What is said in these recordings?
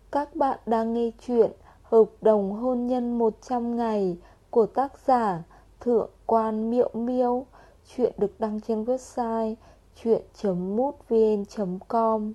Các bạn đang nghe chuyện Hợp đồng hôn nhân 100 ngày của tác giả Thượng quan Miệu Miêu. Chuyện được đăng trên website chuyện.mútvn.com.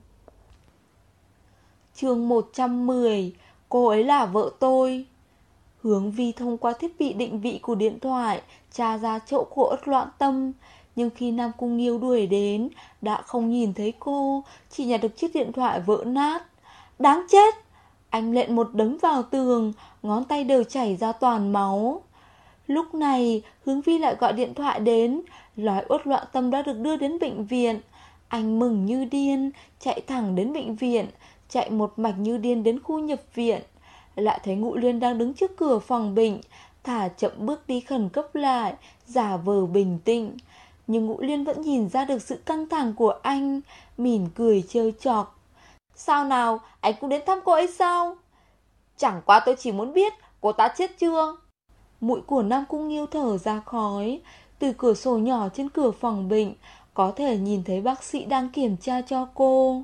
Chương 110. Cô ấy là vợ tôi. Hướng Vi thông qua thiết bị định vị của điện thoại tra ra chỗ của Uất Loạn Tâm. Nhưng khi Nam Cung Nghiêu đuổi đến đã không nhìn thấy cô, chỉ nhặt được chiếc điện thoại vỡ nát. Đáng chết! Anh lện một đấm vào tường, ngón tay đều chảy ra toàn máu. Lúc này Hướng Vi lại gọi điện thoại đến, nói Uất Loạn Tâm đã được đưa đến bệnh viện. Anh mừng như điên, chạy thẳng đến bệnh viện, chạy một mạch như điên đến khu nhập viện. Lại thấy Ngụ Liên đang đứng trước cửa phòng bệnh, thả chậm bước đi khẩn cấp lại, giả vờ bình tĩnh. Nhưng Ngụ Liên vẫn nhìn ra được sự căng thẳng của anh, mỉm cười trêu chọc. Sao nào, anh cũng đến thăm cô ấy sao? Chẳng qua tôi chỉ muốn biết cô ta chết chưa. Mũi của Nam Cung Nghiêu thở ra khói. Từ cửa sổ nhỏ trên cửa phòng bệnh có thể nhìn thấy bác sĩ đang kiểm tra cho cô.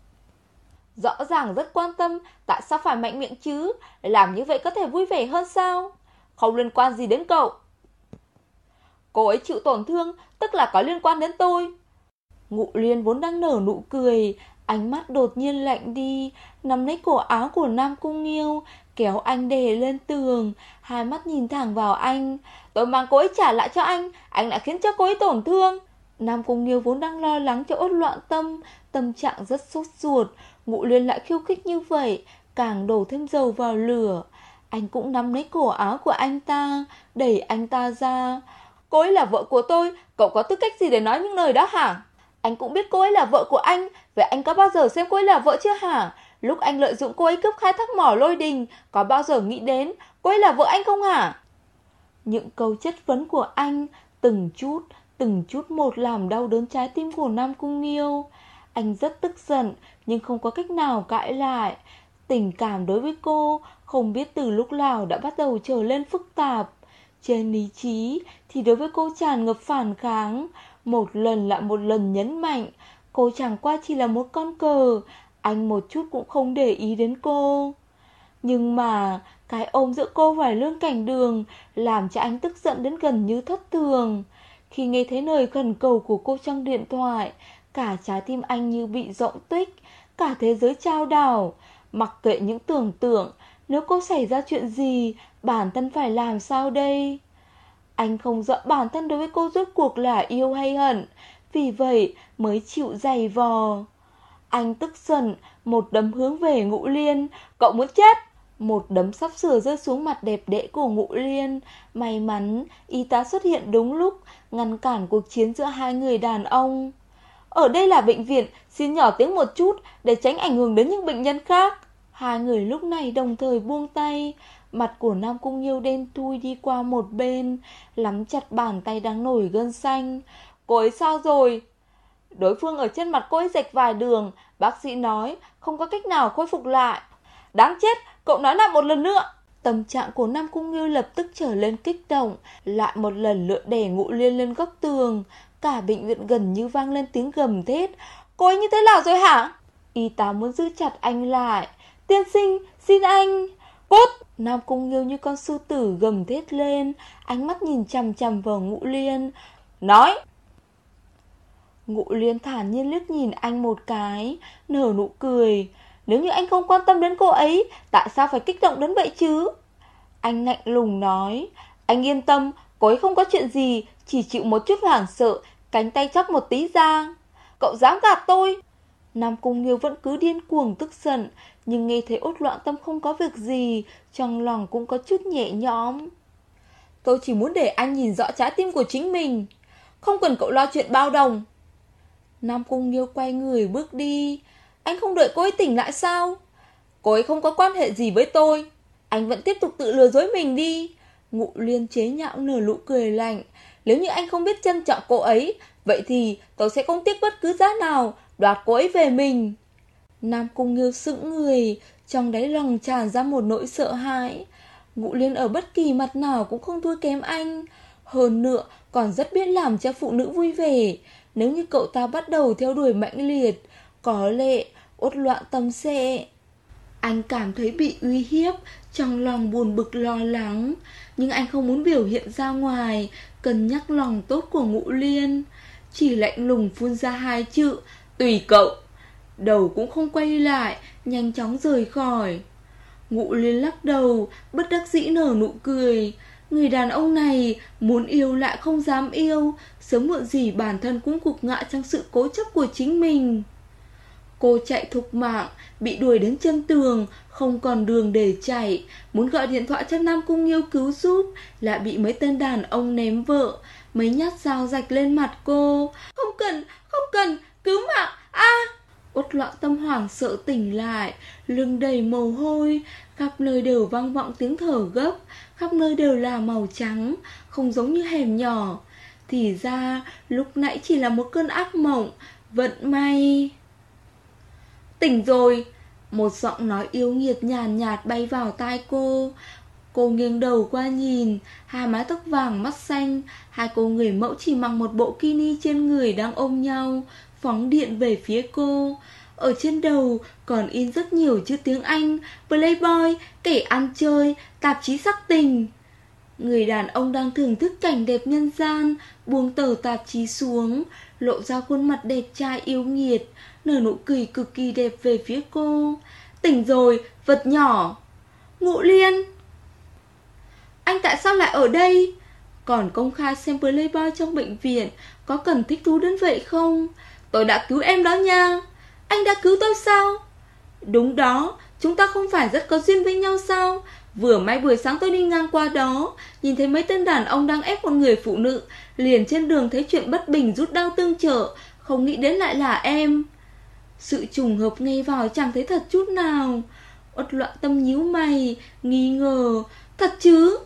Rõ ràng rất quan tâm, tại sao phải mạnh miệng chứ? Làm như vậy có thể vui vẻ hơn sao? Không liên quan gì đến cậu. Cô ấy chịu tổn thương, tức là có liên quan đến tôi. Ngụ Liên vốn đang nở nụ cười, ánh mắt đột nhiên lạnh đi, nắm lấy cổ áo của Nam Cung Nghiêu, kéo anh đè lên tường, hai mắt nhìn thẳng vào anh. Tôi mang cô ấy trả lại cho anh đã khiến cho cô ấy tổn thương. Nam Cung Nghiêu vốn đang lo lắng cho Uất Loạn Tâm, tâm trạng rất sốt ruột. Ngụ Liên lại khiêu khích như vậy, càng đổ thêm dầu vào lửa. Anh cũng nắm lấy cổ áo của anh ta, đẩy anh ta ra. Cô ấy là vợ của tôi, cậu có tư cách gì để nói những lời đó hả? Anh cũng biết cô ấy là vợ của anh, vậy anh có bao giờ xem cô ấy là vợ chưa hả? Lúc anh lợi dụng cô ấy cướp khai thác mỏ Lôi Đình, có bao giờ nghĩ đến cô ấy là vợ anh không hả? Những câu chất vấn của anh từng chút một làm đau đớn trái tim của Nam Cung Nghiêu. Anh rất tức giận nhưng không có cách nào cãi lại. Tình cảm đối với cô không biết từ lúc nào đã bắt đầu trở lên phức tạp. Trên lý trí thì đối với cô tràn ngập phản kháng, một lần lại một lần nhấn mạnh cô chẳng qua chỉ là một con cờ, anh một chút cũng không để ý đến cô. Nhưng mà cái ôm giữa cô và Lương Cảnh Đường làm cho anh tức giận đến gần như thất thường. Khi nghe thấy lời khẩn cầu của cô trong điện thoại, cả trái tim anh như bị rỗng tuếch, cả thế giới chao đảo. Mặc kệ những tưởng tượng, nếu cô xảy ra chuyện gì, bản thân phải làm sao đây? Anh không rõ bản thân đối với cô rốt cuộc là yêu hay hận, vì vậy mới chịu giày vò. Anh tức giận, một đấm hướng về Ngụ Liên. Cậu muốn chết! Một đấm sắp sửa rơi xuống mặt đẹp đẽ của Ngụ Liên. May mắn y tá xuất hiện đúng lúc, ngăn cản cuộc chiến giữa hai người đàn ông. Ở đây là bệnh viện, xin nhỏ tiếng một chút để tránh ảnh hưởng đến những bệnh nhân khác. Hai người lúc này đồng thời buông tay. Mặt của Nam Cung Nghiêu đen thui đi qua một bên, nắm chặt bàn tay đang nổi gân xanh. Cô ấy sao rồi? Đối phương ở trên mặt cô ấy rạch vài đường, bác sĩ nói không có cách nào khôi phục lại. Đáng chết, cậu nói lại một lần nữa. Tâm trạng của Nam Cung Nghiêu lập tức trở lên kích động, lại một lần nữa đè Ngụ Liên lên góc tường. Cả bệnh viện gần như vang lên tiếng gầm thét. Cô ấy như thế nào rồi hả? Y tá muốn giữ chặt anh lại. Tiên sinh, xin anh. Cút! Nam Cung Nghiêu như con sư tử gầm thét lên, ánh mắt nhìn chằm chằm vào Ngụ Liên. Nói! Ngụ Liên thản nhiên liếc nhìn anh một cái, nở nụ cười. Nếu như anh không quan tâm đến cô ấy, tại sao phải kích động đến vậy chứ? Anh lạnh lùng nói. Anh yên tâm, cô ấy không có chuyện gì, chỉ chịu một chút hoảng sợ, cánh tay chóc một tí ra. Cậu dám gạt tôi? Nam Cung Nghiêu vẫn cứ điên cuồng tức giận, nhưng nghe thấy Uất Loạn Tâm không có việc gì, trong lòng cũng có chút nhẹ nhõm. Tôi chỉ muốn để anh nhìn rõ trái tim của chính mình, không cần cậu lo chuyện bao đồng. Nam Cung Nghiêu quay người bước đi. Anh không đợi cô ấy tỉnh lại sao? Cô ấy không có quan hệ gì với tôi, anh vẫn tiếp tục tự lừa dối mình đi. Ngụ Liên chế nhạo nở nụ cười lạnh. Nếu như anh không biết trân trọng cô ấy, vậy thì tôi sẽ không tiếc bất cứ giá nào đoạt cô ấy về mình. Nam Cung Nghiêu sững người, trong đáy lòng tràn ra một nỗi sợ hãi. Ngụ Liên ở bất kỳ mặt nào cũng không thua kém anh, hơn nữa còn rất biết làm cho phụ nữ vui vẻ. Nếu như cậu ta bắt đầu theo đuổi mãnh liệt, có lẽ Uất Loạn Tâm sẽ... Anh cảm thấy bị uy hiếp, trong lòng buồn bực lo lắng, nhưng anh không muốn biểu hiện ra ngoài, cân nhắc lòng tốt của Ngũ Liên. Chỉ lạnh lùng phun ra hai chữ, tùy cậu. Đầu cũng không quay lại, nhanh chóng rời khỏi. Ngũ Liên lắc đầu, bất đắc dĩ nở nụ cười. Người đàn ông này muốn yêu lại không dám yêu, sớm muộn gì bản thân cũng gục ngã trong sự cố chấp của chính mình. Cô chạy thục mạng, bị đuổi đến chân tường, không còn đường để chạy, muốn gọi điện thoại cho Nam Cung Nghiêu cứu giúp, lại bị mấy tên đàn ông ném vợ, mấy nhát dao rạch lên mặt cô. Không cần, cứu mạng, Uất Loạn Tâm hoảng sợ tỉnh lại, lưng đầy mồ hôi, khắp nơi đều vang vọng tiếng thở gấp, khắp nơi đều là màu trắng, không giống như hẻm nhỏ. Thì ra lúc nãy chỉ là một cơn ác mộng, vận may. Tỉnh rồi, một giọng nói yêu nghiệt nhàn nhạt bay vào tai cô. Cô nghiêng đầu qua nhìn, hai mái tóc vàng mắt xanh, hai cô người mẫu chỉ mặc một bộ kini trên người đang ôm nhau, phóng điện về phía cô. Ở trên đầu còn in rất nhiều chữ tiếng Anh: Playboy, kẻ ăn chơi, tạp chí sắc tình. Người đàn ông đang thưởng thức cảnh đẹp nhân gian, buông tờ tạp chí xuống, lộ ra khuôn mặt đẹp trai yêu nghiệt, nở nụ cười cực kỳ đẹp về phía cô. Tỉnh rồi, vật nhỏ. Ngũ Liên, anh tại sao lại ở đây? Còn công khai xem Playboy trong bệnh viện, có cần thích thú đến vậy không? Tôi đã cứu em đó nha. Anh đã cứu tôi sao? Đúng đó, chúng ta không phải rất có duyên với nhau sao? Vừa may buổi sáng tôi đi ngang qua đó, nhìn thấy mấy tên đàn ông đang ép một người phụ nữ, liền trên đường thấy chuyện bất bình rút đao tương trợ, không nghĩ đến lại là em. Sự trùng hợp ngay vào chẳng thấy thật chút nào. Uất Loạn Tâm nhíu mày, nghi ngờ. Thật chứ?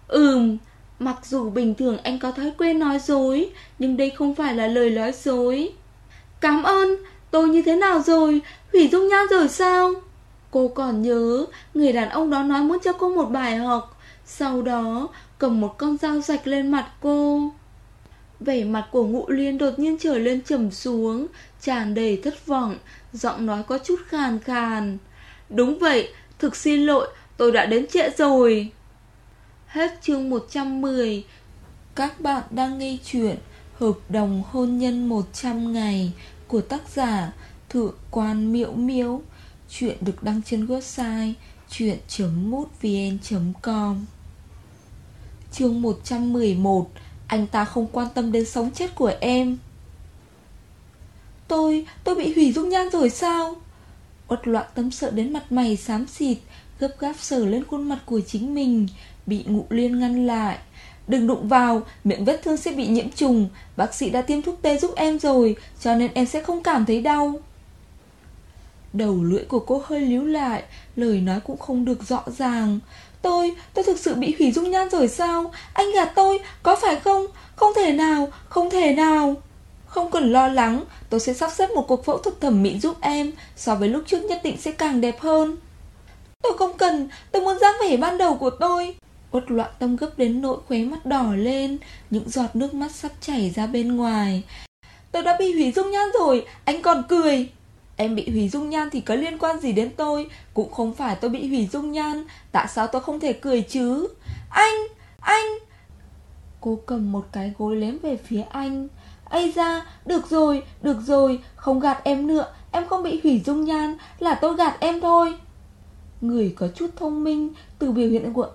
Mặc dù bình thường anh có thói quen nói dối, nhưng đây không phải là lời nói dối. Cảm ơn, tôi như thế nào rồi? Hủy dung nhan rồi sao? Cô còn nhớ, người đàn ông đó nói muốn cho cô một bài học, sau đó cầm một con dao rạch lên mặt cô. Vẻ mặt của Ngũ Liên đột nhiên trở lên trầm xuống, tràn đầy thất vọng, giọng nói có chút khàn khàn. Đúng vậy, thực xin lỗi, tôi đã đến trễ rồi. Hết chương 110. Các bạn đang nghe chuyện Hợp đồng hôn nhân 100 ngày của tác giả Thượng quan Miễu Miễu. Chuyện được đăng trên website chuyện.mútvn.com. Chương 111. Anh ta không quan tâm đến sống chết của em. Tôi bị hủy dung nhan rồi sao? Uất Loạn Tâm sợ đến mặt mày xám xịt, gấp gáp sờ lên khuôn mặt của chính mình, bị Ngũ Liên ngăn lại. Đừng đụng vào, miệng vết thương sẽ bị nhiễm trùng. Bác sĩ đã tiêm thuốc tê giúp em rồi, cho nên em sẽ không cảm thấy đau. Đầu lưỡi của cô hơi líu lại, lời nói cũng không được rõ ràng. Tôi thực sự bị hủy dung nhan rồi sao? Anh gạt tôi, có phải không? Không thể nào. Không cần lo lắng, tôi sẽ sắp xếp một cuộc phẫu thuật thẩm mỹ giúp em, so với lúc trước nhất định sẽ càng đẹp hơn. Tôi không cần, tôi muốn dáng vẻ ban đầu của tôi. Uất Loạn Tâm gấp đến nỗi khóe mắt đỏ lên, những giọt nước mắt sắp chảy ra bên ngoài. Tôi đã bị hủy dung nhan rồi, anh còn cười. Em bị hủy dung nhan thì có liên quan gì đến tôi? Cũng không phải tôi bị hủy dung nhan, tại sao tôi không thể cười chứ? Anh! Cô cầm một cái gối ném về phía anh. Ây da, được rồi, không gạt em nữa, em không bị hủy dung nhan, là tôi gạt em thôi. Người có chút thông minh từ biểu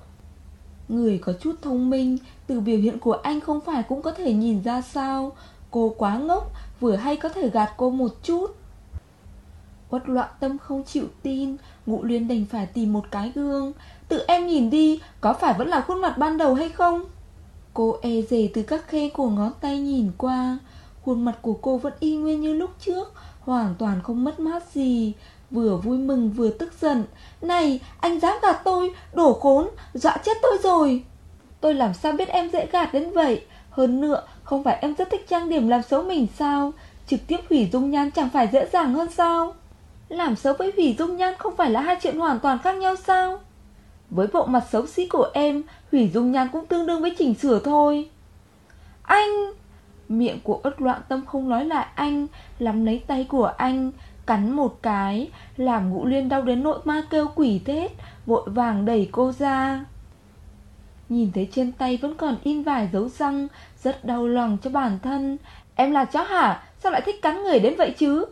hiện của anh không phải cũng có thể nhìn ra sao? Cô quá ngốc, vừa hay có thể gạt cô một chút. Uất Loạn Tâm không chịu tin, Ngũ Liên đành phải tìm một cái gương. Tự em nhìn đi, có phải vẫn là khuôn mặt ban đầu hay không? Cô e dè từ các khe của ngón tay nhìn qua. Khuôn mặt của cô vẫn y nguyên như lúc trước, hoàn toàn không mất mát gì. Vừa vui mừng vừa tức giận. Này, anh dám gạt tôi, đổ khốn, dọa chết tôi rồi. Tôi làm sao biết em dễ gạt đến vậy? Hơn nữa, không phải em rất thích trang điểm làm xấu mình sao? Trực tiếp hủy dung nhan chẳng phải dễ dàng hơn sao? Làm xấu với hủy dung nhan không phải là hai chuyện hoàn toàn khác nhau sao? Với bộ mặt xấu xí của em, hủy dung nhan cũng tương đương với chỉnh sửa thôi. Anh! Miệng của Uất Loạn Tâm không nói lại anh, nắm lấy tay của anh. Cắn một cái, làm Ngũ Liên đau đến nỗi ma kêu quỷ thét, vội vàng đẩy cô ra. Nhìn thấy trên tay vẫn còn in vài dấu răng, rất đau lòng cho bản thân. Em là chó hả? Sao lại thích cắn người đến vậy chứ?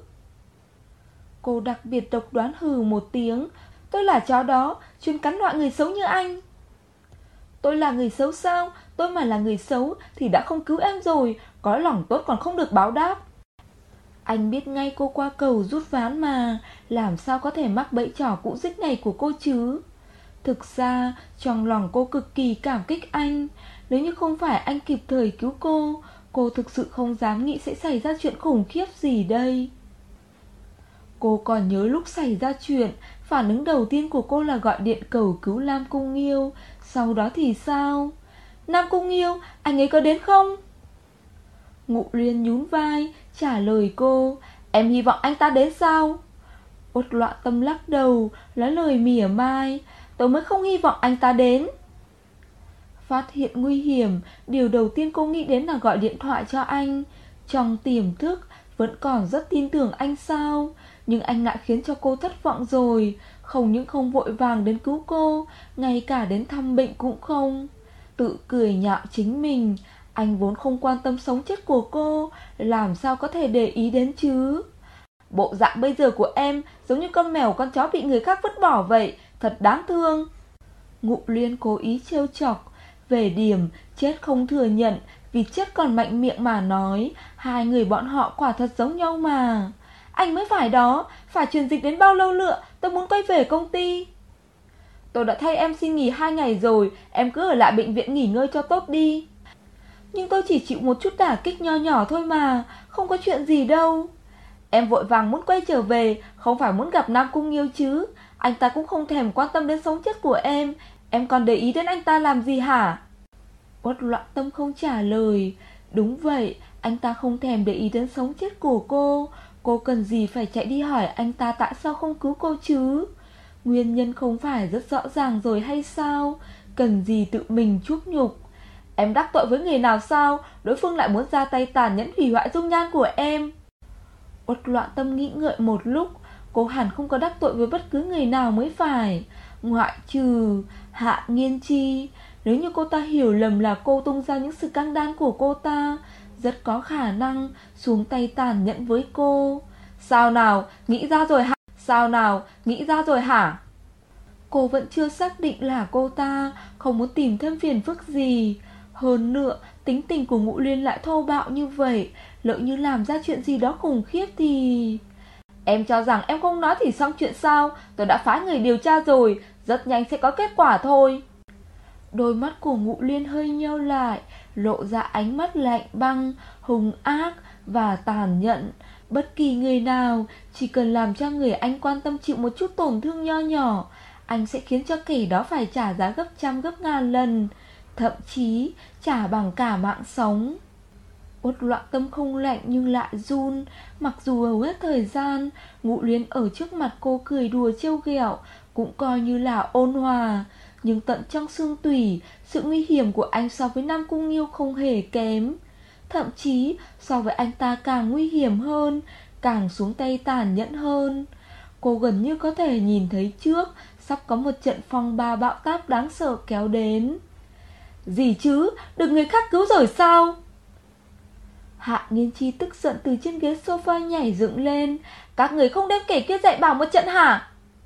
Cô đặc biệt độc đoán hừ một tiếng. Tôi là chó đó, chuyên cắn loại người xấu như anh. Tôi là người xấu sao? Tôi mà là người xấu thì đã không cứu em rồi, có lòng tốt còn không được báo đáp. Anh biết ngay cô qua cầu rút ván mà, làm sao có thể mắc bẫy trò cũ rích này của cô chứ? Thực ra, trong lòng cô cực kỳ cảm kích anh. Nếu như không phải anh kịp thời cứu cô thực sự không dám nghĩ sẽ xảy ra chuyện khủng khiếp gì đây. Cô còn nhớ lúc xảy ra chuyện, phản ứng đầu tiên của cô là gọi điện cầu cứu Nam Cung Nghiêu. Sau đó thì sao? Nam Cung Nghiêu, anh ấy có đến không? Ngụ Liên nhún vai, trả lời cô. Em hy vọng anh ta đến sao? Uất Loạn Tâm lắc đầu, nói lời mỉa mai. Tôi mới không hy vọng anh ta đến. Phát hiện nguy hiểm, điều đầu tiên cô nghĩ đến là gọi điện thoại cho anh. Trong tiềm thức, vẫn còn rất tin tưởng anh sao? Nhưng anh lại khiến cho cô thất vọng rồi. Không những không vội vàng đến cứu cô, ngay cả đến thăm bệnh cũng không. Tự cười nhạo chính mình. Anh vốn không quan tâm sống chết của cô, làm sao có thể để ý đến chứ? Bộ dạng bây giờ của em giống như con mèo con chó bị người khác vứt bỏ vậy, thật đáng thương. Ngụ Liên cố ý trêu chọc. Về điểm chết không thừa nhận, vì chết còn mạnh miệng mà nói. Hai người bọn họ quả thật giống nhau mà. Anh mới phải đó, phải truyền dịch đến bao lâu nữa? Tôi muốn quay về công ty. Tôi đã thay em xin nghỉ 2 ngày rồi, em cứ ở lại bệnh viện nghỉ ngơi cho tốt đi. Nhưng tôi chỉ chịu một chút đả kích nho nhỏ thôi mà, không có chuyện gì đâu. Em vội vàng muốn quay trở về, không phải muốn gặp Nam Cung Nghiêu chứ? Anh ta cũng không thèm quan tâm đến sống chết của em còn để ý đến anh ta làm gì hả? Uất Loạn Tâm không trả lời. Đúng vậy, anh ta không thèm để ý đến sống chết của cô. Cô cần gì phải chạy đi hỏi anh ta tại sao không cứu cô chứ? Nguyên nhân không phải rất rõ ràng rồi hay sao? Cần gì tự mình chuốc nhục? Em đắc tội với người nào sao? Đối phương lại muốn ra tay tàn nhẫn hủy hoại dung nhan của em. Uất Loạn Tâm nghĩ ngợi một lúc. Cô hẳn không có đắc tội với bất cứ người nào mới phải, ngoại trừ Hạ Nghiên Chi. Nếu như cô ta hiểu lầm là cô tung ra những sự căng đan của cô ta, rất có khả năng xuống tay tàn nhẫn với cô. Sao nào, nghĩ ra rồi hả? Sao nào, nghĩ ra rồi hả? Cô vẫn chưa xác định là cô ta, không muốn tìm thêm phiền phức gì. Hơn nữa, tính tình của Ngũ Liên lại thô bạo như vậy, lỡ như làm ra chuyện gì đó khủng khiếp thì... Em cho rằng em không nói thì xong chuyện sao? Tôi đã phái người điều tra rồi, rất nhanh sẽ có kết quả thôi. Đôi mắt của Ngũ Liên hơi nheo lại, lộ ra ánh mắt lạnh băng, hung ác và tàn nhẫn. Bất kỳ người nào, chỉ cần làm cho người anh quan tâm chịu một chút tổn thương nho nhỏ, anh sẽ khiến cho kẻ đó phải trả giá gấp trăm gấp ngàn lần, thậm chí trả bằng cả mạng sống. Uất Loạn Tâm không lạnh nhưng lại run. Mặc dù hầu hết thời gian Ngũ Liên ở trước mặt cô cười đùa trêu ghẹo, cũng coi như là ôn hòa, nhưng tận trong xương tủy, sự nguy hiểm của anh so với Nam Cung Nghiêu không hề kém. Thậm chí so với anh ta càng nguy hiểm hơn, càng xuống tay tàn nhẫn hơn. Cô gần như có thể nhìn thấy trước sắp có một trận phong ba bão táp đáng sợ kéo đến. Gì chứ, được người khác cứu rồi sao? Hạ Nghiên Chi tức giận từ trên ghế sofa nhảy dựng lên. Các người không đem kẻ kia dạy bảo một trận hả?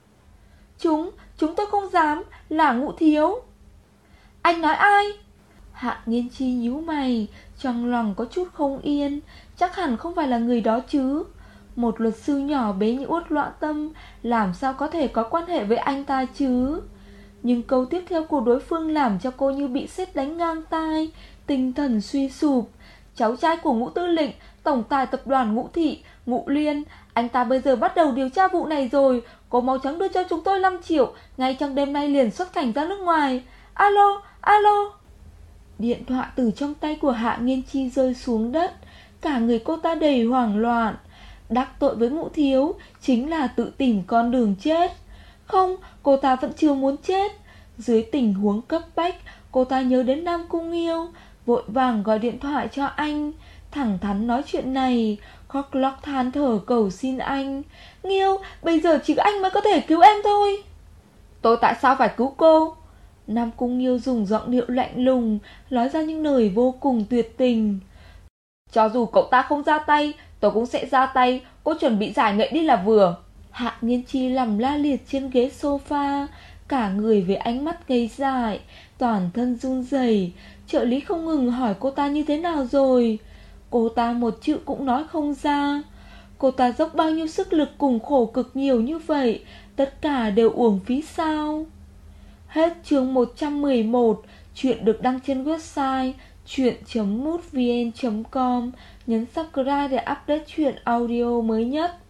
Chúng tôi không dám, là Ngũ thiếu. Anh nói ai? Hạ Nghiên Chi nhíu mày, trong lòng có chút không yên. Chắc hẳn không phải là người đó chứ. Một luật sư nhỏ bé như Uất Loạn Tâm làm sao có thể có quan hệ với anh ta chứ? Nhưng câu tiếp theo của đối phương làm cho cô như bị sét đánh ngang tai, tinh thần suy sụp. Cháu trai của Ngũ tư lệnh, tổng tài tập đoàn Ngũ thị, Ngũ Liên, anh ta bây giờ bắt đầu điều tra vụ này rồi. Cô mau chóng đưa cho chúng tôi 5 triệu, ngay trong đêm nay liền xuất cảnh ra nước ngoài. Alo, alo. Điện thoại từ trong tay của Hạ Nghiên Chi rơi xuống đất. Cả người cô ta đầy hoảng loạn. Đắc tội với Ngũ thiếu chính là tự tìm con đường chết. Không, cô ta vẫn chưa muốn chết. Dưới tình huống cấp bách, cô ta nhớ đến Nam Cung Nghiêu, vội vàng gọi điện thoại cho anh, thẳng thắn nói chuyện này, khóc lóc than thở cầu xin anh. Nghiêu, bây giờ chỉ có anh mới có thể cứu em thôi. Tôi tại sao phải cứu cô? Nam Cung Nghiêu dùng giọng điệu lạnh lùng, nói ra những lời vô cùng tuyệt tình. Cho dù cậu ta không ra tay, tôi cũng sẽ ra tay, cô chuẩn bị giải nghệ đi là vừa. Hạ Nghiên Chi nằm la liệt trên ghế sofa, cả người với ánh mắt ngây dại, toàn thân run rẩy. Trợ lý không ngừng hỏi cô ta như thế nào rồi. Cô ta một chữ cũng nói không ra. Cô ta dốc bao nhiêu sức lực cùng khổ cực nhiều như vậy, tất cả đều uổng phí sao? Hết chương 111. Chuyện được đăng trên website chuyện.mútvn.com. Nhấn subscribe để update chuyện audio mới nhất.